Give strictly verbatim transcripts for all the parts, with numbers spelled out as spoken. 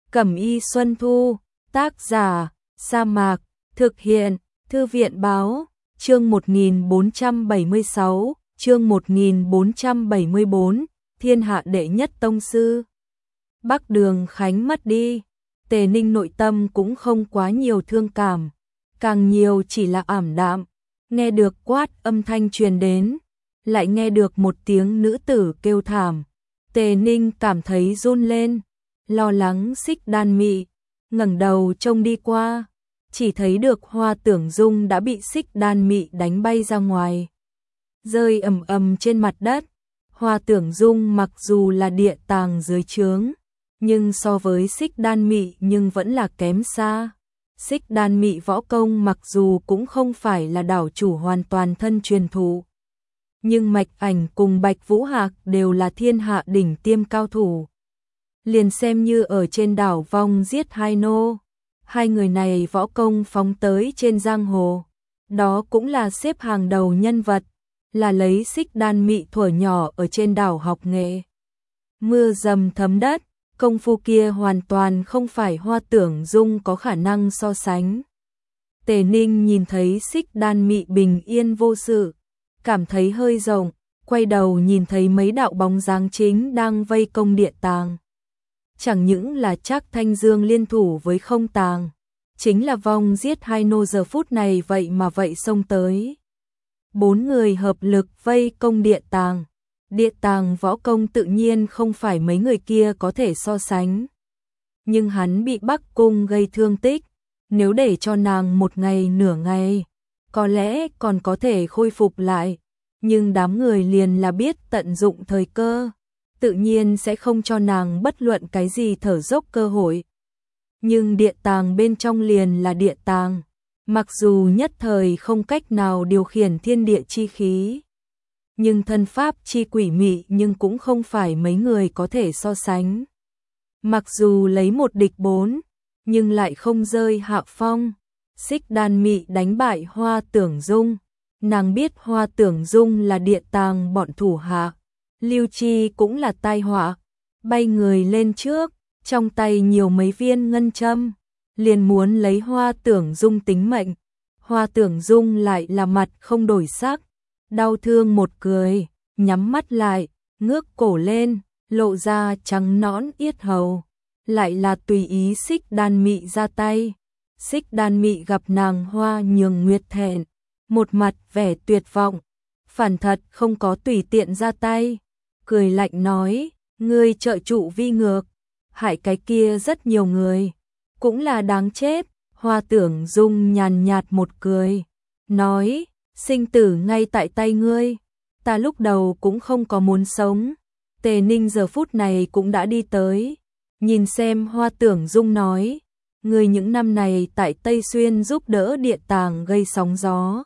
Cẩm y Xuân Thu, tác giả, Sa Mạc, thực hiện, Thư viện báo, chương một nghìn bốn trăm bảy mươi sáu, chương một nghìn bốn trăm bảy mươi bốn, thiên hạ đệ nhất tông sư. Bắc Đường Khánh mất đi, Tề Ninh nội tâm cũng không quá nhiều thương cảm, càng nhiều chỉ là ảm đạm, nghe được quát âm thanh truyền đến, lại nghe được một tiếng nữ tử kêu thảm. Tề Ninh cảm thấy run lên, lo lắng Xích Đan Mị, ngẩng đầu trông đi qua, chỉ thấy được Hoa Tưởng Dung đã bị Xích Đan Mị đánh bay ra ngoài, rơi ầm ầm trên mặt đất. Hoa Tưởng Dung mặc dù là địa tàng dưới trướng, nhưng so với Xích Đan Mị nhưng vẫn là kém xa. Xích Đan Mị võ công mặc dù cũng không phải là đảo chủ hoàn toàn thân truyền thụ, nhưng Mạch Ảnh cùng Bạch Vũ Hạc đều là thiên hạ đỉnh tiêm cao thủ. Liền xem như ở trên đảo vong giết hai nô, hai người này võ công phóng tới trên giang hồ, đó cũng là xếp hàng đầu nhân vật, là lấy Xích Đan Mị thuở nhỏ ở trên đảo học nghệ. Mưa dầm thấm đất, công phu kia hoàn toàn không phải Hoa Tưởng Dung có khả năng so sánh. Tề Ninh nhìn thấy Xích Đan Mị bình yên vô sự, cảm thấy hơi rộng, quay đầu nhìn thấy mấy đạo bóng dáng chính đang vây công địa tàng. Chẳng những là Trác Thanh Dương liên thủ với Không Tàng, chính là vong giết hai nô giờ phút này vậy mà vậy xông tới. Bốn người hợp lực vây công địa tàng. Địa tàng võ công tự nhiên không phải mấy người kia có thể so sánh. Nhưng hắn bị Bắc Cung gây thương tích, nếu để cho nàng một ngày nửa ngày, có lẽ còn có thể khôi phục lại. Nhưng đám người liền là biết tận dụng thời cơ, tự nhiên sẽ không cho nàng bất luận cái gì thở dốc cơ hội. Nhưng địa tàng bên trong liền là địa tàng, mặc dù nhất thời không cách nào điều khiển thiên địa chi khí, nhưng thân pháp chi quỷ mị nhưng cũng không phải mấy người có thể so sánh. Mặc dù lấy một địch bốn, nhưng lại không rơi hạ phong. Xích Đan Mị đánh bại Hoa Tưởng Dung, nàng biết Hoa Tưởng Dung là địa tàng bọn thủ hạ, Lưu Chi cũng là tai họa, bay người lên trước, trong tay nhiều mấy viên ngân châm, liền muốn lấy Hoa Tưởng Dung tính mệnh. Hoa Tưởng Dung lại là mặt không đổi sắc, đau thương một cười, nhắm mắt lại, ngước cổ lên, lộ ra trắng nõn yết hầu, lại là tùy ý Xích Đan Mị ra tay. Xích Đan Mị gặp nàng Hoa Nhường Nguyệt thẹn, một mặt vẻ tuyệt vọng, phản thật không có tùy tiện ra tay, cười lạnh nói, ngươi trợ trụ vi ngược, hại cái kia rất nhiều người, cũng là đáng chết. Hoa Tưởng Dung nhàn nhạt một cười, nói, sinh tử ngay tại tay ngươi, ta lúc đầu cũng không có muốn sống. Tề Ninh giờ phút này cũng đã đi tới, nhìn xem Hoa Tưởng Dung nói, ngươi những năm này tại Tây Xuyên giúp đỡ địa tàng gây sóng gió,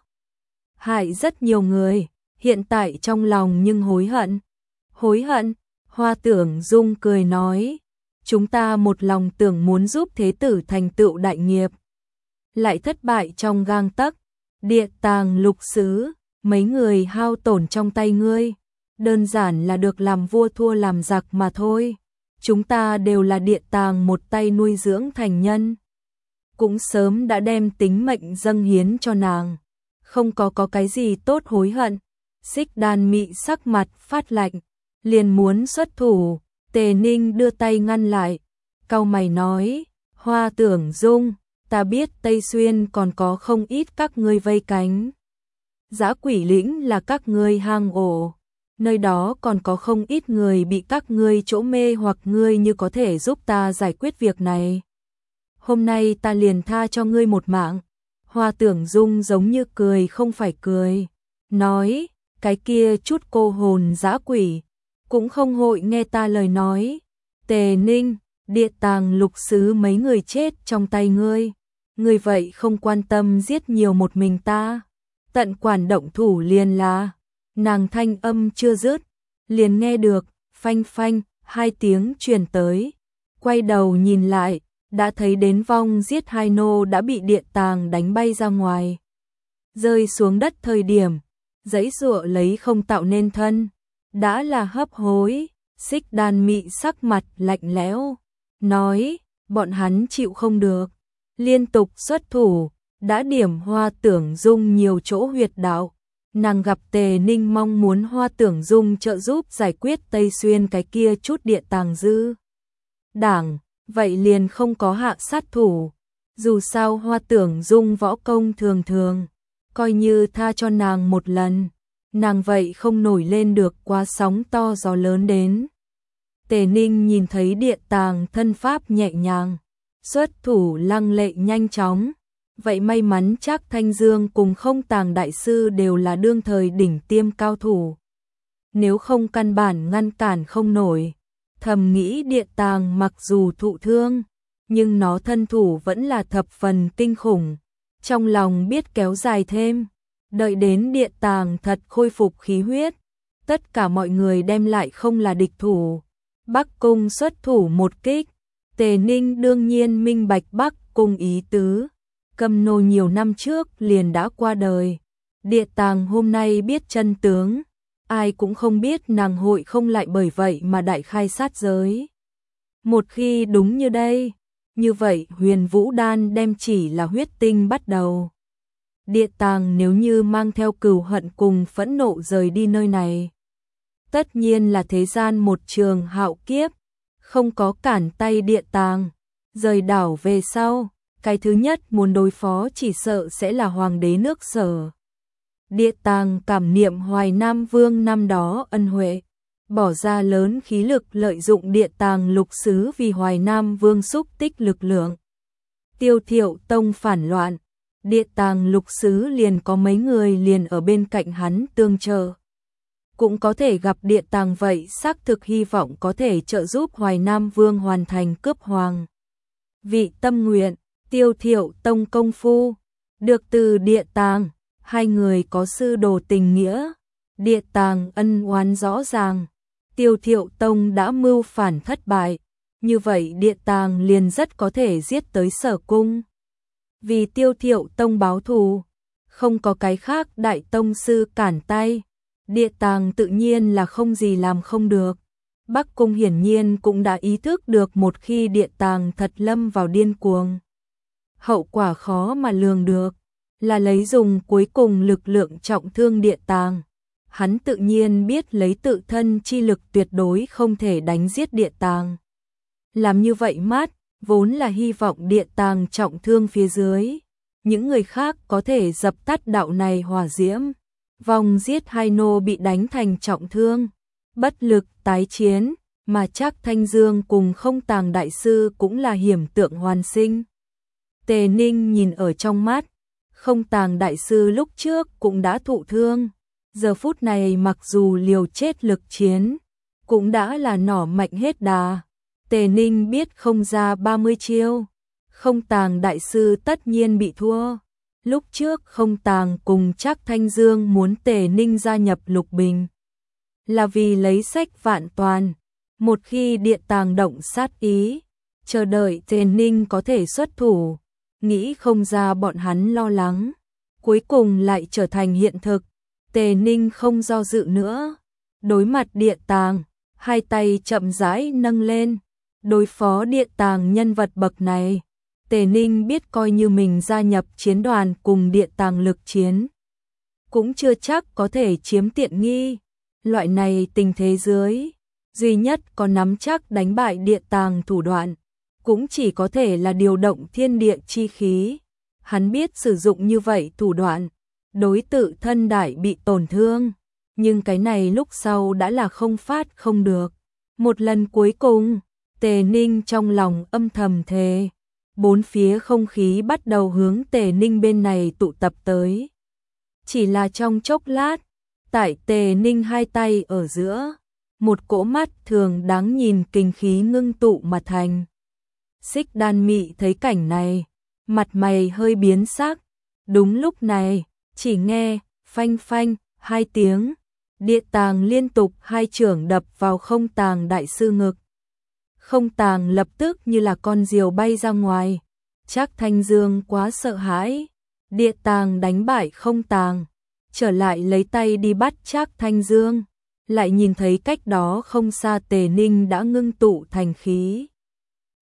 hại rất nhiều người, hiện tại trong lòng nhưng hối hận. Hối hận? Hoa Tưởng Dung cười nói, chúng ta một lòng tưởng muốn giúp thế tử thành tựu đại nghiệp, lại thất bại trong gang tấc. Địa tàng lục xứ, mấy người hao tổn trong tay ngươi, đơn giản là được làm vua thua làm giặc mà thôi. Chúng ta đều là địa tàng một tay nuôi dưỡng thành nhân, cũng sớm đã đem tính mệnh dâng hiến cho nàng, không có có cái gì tốt hối hận. Xích Đan Mị sắc mặt phát lạnh, liền muốn xuất thủ. Tề Ninh đưa tay ngăn lại, cau mày nói, Hoa Tưởng Dung, ta biết Tây Xuyên còn có không ít các ngươi vây cánh. Dã Quỷ Lĩnh là các ngươi hang ổ, nơi đó còn có không ít người bị các ngươi chỗ mê hoặc, ngươi như có thể giúp ta giải quyết việc này, hôm nay ta liền tha cho ngươi một mạng. Hoa Tưởng Dung giống như cười không phải cười, nói, cái kia chút cô hồn dã quỷ, cũng không hội nghe ta lời nói. Tề Ninh, địa tàng lục xứ mấy người chết trong tay ngươi, ngươi vậy không quan tâm giết nhiều một mình ta, tận quản động thủ liền là. Nàng thanh âm chưa dứt, liền nghe được phanh phanh hai tiếng truyền tới, quay đầu nhìn lại, đã thấy đến vong giết hai nô đã bị địa tàng đánh bay ra ngoài, rơi xuống đất thời điểm giãy giụa lấy không tạo nên thân, đã là hấp hối. Xích Đan Mị sắc mặt lạnh lẽo, nói, bọn hắn chịu không được, liên tục xuất thủ, đã điểm Hoa Tưởng Dung nhiều chỗ huyệt đạo. Nàng gặp Tề Ninh mong muốn Hoa Tưởng Dung trợ giúp giải quyết Tây Xuyên cái kia chút địa tàng dư đảng, vậy liền không có hạ sát thủ. Dù sao Hoa Tưởng Dung võ công thường thường, coi như tha cho nàng một lần, nàng vậy không nổi lên được quá sóng to gió lớn đến. Tề Ninh nhìn thấy địa tàng thân pháp nhẹ nhàng, xuất thủ lăng lệ nhanh chóng. Vậy may mắn chắc Thanh Dương cùng Không Tàng đại sư đều là đương thời đỉnh tiêm cao thủ. Nếu không căn bản ngăn cản không nổi. Thầm nghĩ địa tàng mặc dù thụ thương, nhưng nó thân thủ vẫn là thập phần kinh khủng. Trong lòng biết kéo dài thêm, đợi đến địa tàng thật khôi phục khí huyết, tất cả mọi người đem lại không là địch thủ. Bắc Cung xuất thủ một kích, Tề Ninh đương nhiên minh bạch Bắc Cung ý tứ. Cầm Nô nhiều năm trước liền đã qua đời, địa tàng hôm nay biết chân tướng, ai cũng không biết nàng hội không lại bởi vậy mà đại khai sát giới. Một khi đúng như đây, như vậy Huyền Vũ Đan đem chỉ là huyết tinh bắt đầu. Địa tàng nếu như mang theo cừu hận cùng phẫn nộ rời đi nơi này, tất nhiên là thế gian một trường hạo kiếp, không có cản tay địa tàng, rời đảo về sau. Cái thứ nhất muốn đối phó chỉ sợ sẽ là hoàng đế nước Sở. Địa tàng cảm niệm Hoài Nam Vương năm đó ân huệ, bỏ ra lớn khí lực lợi dụng địa tàng lục xứ vì Hoài Nam Vương xúc tích lực lượng. Tiêu Thiệu Tông phản loạn, địa tàng lục xứ liền có mấy người liền ở bên cạnh hắn tương trợ. Cũng có thể gặp địa tàng vậy xác thực hy vọng có thể trợ giúp Hoài Nam Vương hoàn thành cướp hoàng vị tâm nguyện. Tiêu Thiệu Tông công phu, được từ địa tàng, hai người có sư đồ tình nghĩa, địa tàng ân oán rõ ràng, Tiêu Thiệu Tông đã mưu phản thất bại, như vậy địa tàng liền rất có thể giết tới Sở cung. Vì Tiêu Thiệu Tông báo thù, không có cái khác đại tông sư cản tay, địa tàng tự nhiên là không gì làm không được. Bắc Cung hiển nhiên cũng đã ý thức được một khi địa tàng thật lâm vào điên cuồng, hậu quả khó mà lường được, là lấy dùng cuối cùng lực lượng trọng thương địa tàng. Hắn tự nhiên biết lấy tự thân chi lực tuyệt đối không thể đánh giết địa tàng. Làm như vậy mát, vốn là hy vọng địa tàng trọng thương phía dưới, những người khác có thể dập tắt đạo này hỏa diễm. Vòng giết hai nô bị đánh thành trọng thương, bất lực tái chiến, mà chắc Thanh Dương cùng Không Tàng đại sư cũng là hiểm tượng hoàn sinh. Tề Ninh nhìn ở trong mắt, Không Tàng đại sư lúc trước cũng đã thụ thương, giờ phút này mặc dù liều chết lực chiến, cũng đã là nỏ mạnh hết đà. Tề Ninh biết không ra ba mươi chiêu, Không Tàng đại sư tất nhiên bị thua. Lúc trước Không Tàng cùng chắc Thanh Dương muốn Tề Ninh gia nhập Lục Bình, là vì lấy sách vạn toàn, một khi địa tàng động sát ý, chờ đợi Tề Ninh có thể xuất thủ. Nghĩ không ra bọn hắn lo lắng, cuối cùng lại trở thành hiện thực. Tề Ninh không do dự nữa, đối mặt địa tàng, hai tay chậm rãi nâng lên, đối phó địa tàng nhân vật bậc này. Tề Ninh biết coi như mình gia nhập chiến đoàn cùng địa tàng lực chiến, cũng chưa chắc có thể chiếm tiện nghi. Loại này tình thế dưới, duy nhất có nắm chắc đánh bại địa tàng thủ đoạn, cũng chỉ có thể là điều động thiên địa chi khí. Hắn biết sử dụng như vậy thủ đoạn, đối tự thân đại bị tổn thương, nhưng cái này lúc sau đã là không phát không được. Một lần cuối cùng, Tề Ninh trong lòng âm thầm thề, bốn phía không khí bắt đầu hướng Tề Ninh bên này tụ tập tới. Chỉ là trong chốc lát, tại Tề Ninh hai tay ở giữa, một cỗ mắt thường đáng nhìn kinh khí ngưng tụ mà thành. Xích Đan Mị thấy cảnh này, mặt mày hơi biến sắc. Đúng lúc này, chỉ nghe phanh phanh hai tiếng, địa tàng liên tục hai chưởng đập vào Không Tàng đại sư ngực. Không Tàng lập tức như là con diều bay ra ngoài. Chắc Thanh Dương quá sợ hãi, địa tàng đánh bại Không Tàng, trở lại lấy tay đi bắt Trác Thanh Dương, lại nhìn thấy cách đó không xa Tề Ninh đã ngưng tụ thành khí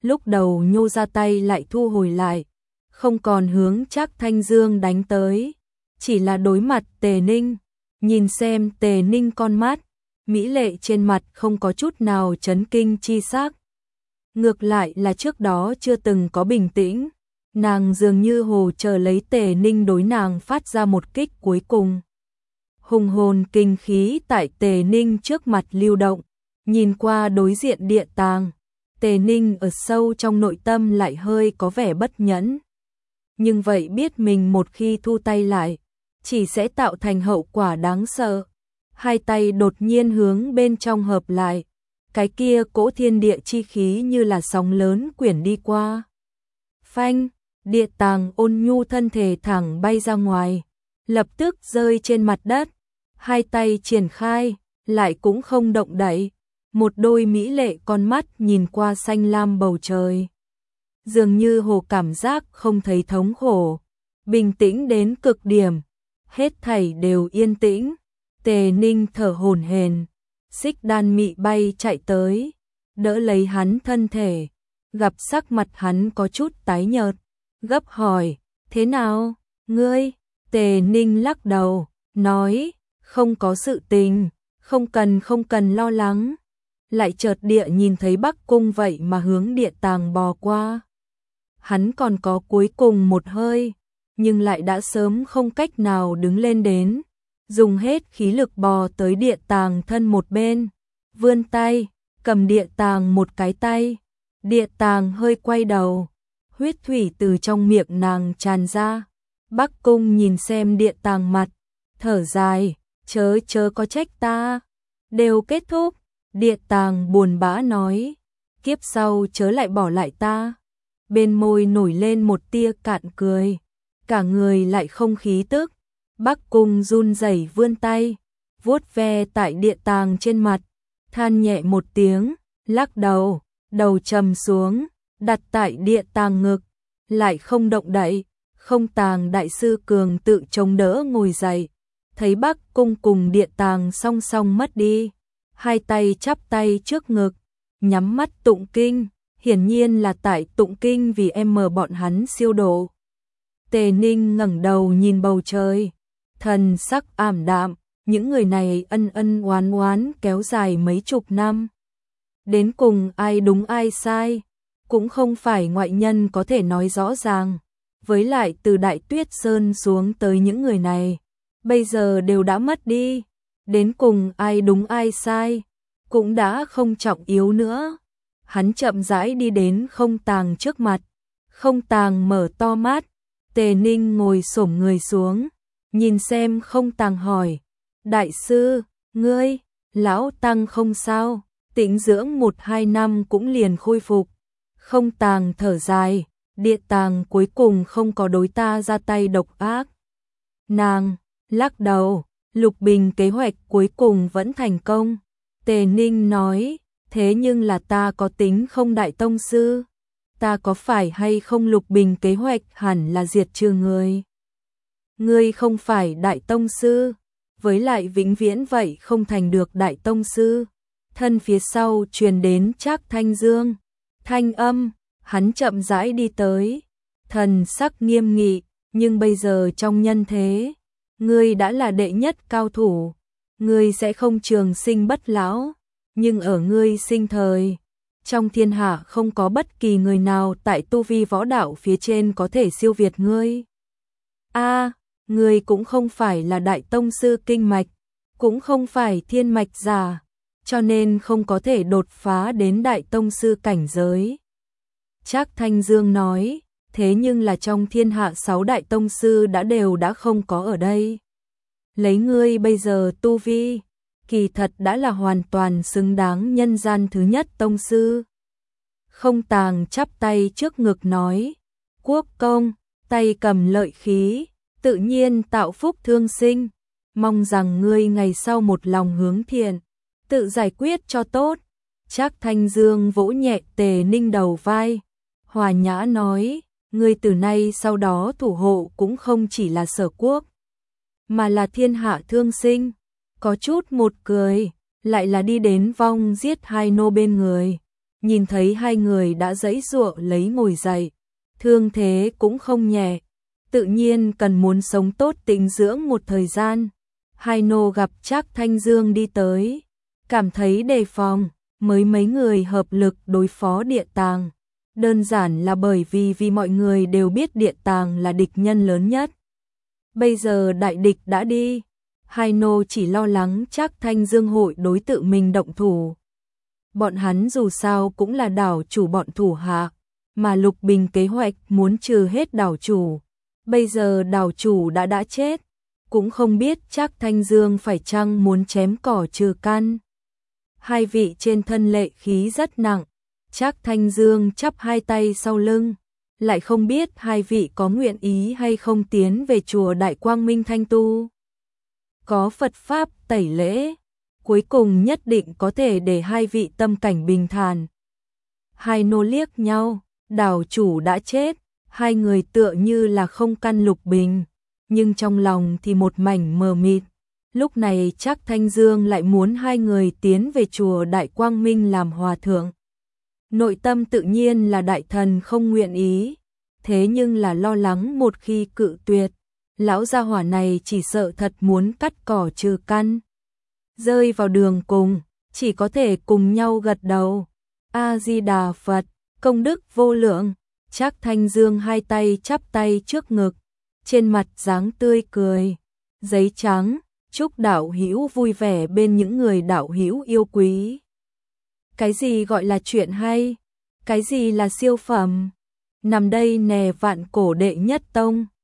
lúc đầu nhô ra tay lại thu hồi lại, không còn hướng Trác Thanh Dương đánh tới, chỉ là đối mặt Tề Ninh, nhìn xem Tề Ninh con mắt, mỹ lệ trên mặt không có chút nào chấn kinh chi sắc. Ngược lại là trước đó chưa từng có bình tĩnh, nàng dường như hồ chờ lấy Tề Ninh đối nàng phát ra một kích cuối cùng. Hùng hồn kinh khí tại Tề Ninh trước mặt lưu động, nhìn qua đối diện địa tàng, Tề Ninh ở sâu trong nội tâm lại hơi có vẻ bất nhẫn. Nhưng vậy biết mình một khi thu tay lại, chỉ sẽ tạo thành hậu quả đáng sợ. Hai tay đột nhiên hướng bên trong hợp lại, cái kia cỗ thiên địa chi khí như là sóng lớn quyển đi qua. Phanh, địa tàng ôn nhu thân thể thẳng bay ra ngoài, lập tức rơi trên mặt đất, hai tay triển khai, lại cũng không động đậy, một đôi mỹ lệ con mắt nhìn qua xanh lam bầu trời. Dường như hồ cảm giác không thấy thống khổ, bình tĩnh đến cực điểm, hết thảy đều yên tĩnh. Tề Ninh thở hổn hển, Xích Đan mị bay chạy tới, đỡ lấy hắn thân thể, gặp sắc mặt hắn có chút tái nhợt, gấp hỏi, thế nào, ngươi? Tề Ninh lắc đầu, nói, không có sự tình, không cần không cần lo lắng. Lại chợt địa nhìn thấy Bắc Cung vậy mà hướng địa tàng bò qua. Hắn còn có cuối cùng một hơi, nhưng lại đã sớm không cách nào đứng lên đến, dùng hết khí lực bò tới địa tàng thân một bên, vươn tay, cầm địa tàng một cái tay, địa tàng hơi quay đầu, huyết thủy từ trong miệng nàng tràn ra. Bắc Cung nhìn xem địa tàng mặt, thở dài, chớ chớ có trách ta, đều kết thúc. Địa tàng buồn bã nói, kiếp sau chớ lại bỏ lại ta. Bên môi nổi lên một tia cạn cười, cả người lại không khí tức. Bắc Cung run rẩy vươn tay, vuốt ve tại địa tàng trên mặt, than nhẹ một tiếng, lắc đầu, đầu trầm xuống, đặt tại địa tàng ngực, lại không động đậy. Không tàng đại sư cường tự chống đỡ ngồi dậy, thấy Bắc Cung cùng địa tàng song song mất đi, hai tay chắp tay trước ngực, nhắm mắt tụng kinh, hiển nhiên là tại tụng kinh vì em mờ bọn hắn siêu độ. Tề Ninh ngẩng đầu nhìn bầu trời, thần sắc ảm đạm, những người này ân ân oán oán kéo dài mấy chục năm. Đến cùng ai đúng ai sai, cũng không phải ngoại nhân có thể nói rõ ràng. Với lại từ Đại Tuyết Sơn xuống tới những người này, bây giờ đều đã mất đi, đến cùng ai đúng ai sai, cũng đã không trọng yếu nữa. Hắn chậm rãi đi đến Không Tàng trước mặt, Không Tàng mở to mắt, Tề Ninh ngồi xổm người xuống, nhìn xem Không Tàng hỏi, đại sư, ngươi, lão tăng không sao, tĩnh dưỡng một hai năm cũng liền khôi phục. Không Tàng thở dài, địa tàng cuối cùng không có đối ta ra tay độc ác. Nàng lắc đầu, Lục Bình kế hoạch cuối cùng vẫn thành công. Tề Ninh nói, thế nhưng là ta có tính không đại tông sư, ta có phải hay không Lục Bình kế hoạch hẳn là diệt trừ người. Ngươi không phải đại tông sư, với lại vĩnh viễn vậy không thành được đại tông sư. Thân phía sau truyền đến Trác Thanh Dương, thanh âm. Hắn chậm rãi đi tới, thần sắc nghiêm nghị, nhưng bây giờ trong nhân thế, ngươi đã là đệ nhất cao thủ, ngươi sẽ không trường sinh bất lão, nhưng ở ngươi sinh thời, trong thiên hạ không có bất kỳ người nào tại tu vi võ đạo phía trên có thể siêu việt ngươi. A, à, ngươi cũng không phải là đại tông sư kinh mạch, cũng không phải thiên mạch giả, cho nên không có thể đột phá đến đại tông sư cảnh giới. Trác Thanh Dương nói, thế nhưng là trong thiên hạ sáu đại tông sư đã đều đã không có ở đây. Lấy ngươi bây giờ tu vi, kỳ thật đã là hoàn toàn xứng đáng nhân gian thứ nhất tông sư. Không Tàng chắp tay trước ngực nói, quốc công, tay cầm lợi khí, tự nhiên tạo phúc thương sinh, mong rằng ngươi ngày sau một lòng hướng thiện, tự giải quyết cho tốt. Trác Thanh Dương vỗ nhẹ Tề Ninh đầu vai, hòa nhã nói, ngươi từ nay sau đó thủ hộ cũng không chỉ là Sở Quốc, mà là thiên hạ thương sinh. Có chút một cười, lại là đi đến vong giết hai nô bên người, nhìn thấy hai người đã giãy giụa lấy ngồi dậy, thương thế cũng không nhẹ, tự nhiên cần muốn sống tốt tĩnh dưỡng một thời gian. Hai nô gặp Trác Thanh Dương đi tới, cảm thấy đề phòng, mới mấy người hợp lực đối phó địa tàng. Đơn giản là bởi vì vì mọi người đều biết địa tàng là địch nhân lớn nhất. Bây giờ đại địch đã đi, hai nô chỉ lo lắng Trác Thanh Dương hội đối tự mình động thủ. Bọn hắn dù sao cũng là đảo chủ bọn thủ hạ, mà Lục Bình kế hoạch muốn trừ hết đảo chủ. Bây giờ đảo chủ đã đã chết, cũng không biết Trác Thanh Dương phải chăng muốn chém cỏ trừ căn. Hai vị trên thân lệ khí rất nặng, Trác Thanh Dương chắp hai tay sau lưng, lại không biết hai vị có nguyện ý hay không tiến về chùa Đại Quang Minh thanh tu. Có Phật Pháp tẩy lễ, cuối cùng nhất định có thể để hai vị tâm cảnh bình thản. Hai nô liếc nhau, đảo chủ đã chết, hai người tựa như là không căn Lục Bình, nhưng trong lòng thì một mảnh mờ mịt. Lúc này Trác Thanh Dương lại muốn hai người tiến về chùa Đại Quang Minh làm hòa thượng. Nội tâm tự nhiên là đại thần không nguyện ý, thế nhưng là lo lắng một khi cự tuyệt, lão gia hỏa này chỉ sợ thật muốn cắt cỏ trừ căn. Rơi vào đường cùng, chỉ có thể cùng nhau gật đầu. A-di-đà Phật, công đức vô lượng. Trác Thanh Dương hai tay chắp tay trước ngực, trên mặt dáng tươi cười. Giấy trắng, chúc đạo hữu vui vẻ bên những người đạo hữu yêu quý. Cái gì gọi là chuyện hay? Cái gì là siêu phẩm? Nằm đây nè vạn cổ đệ nhất tông.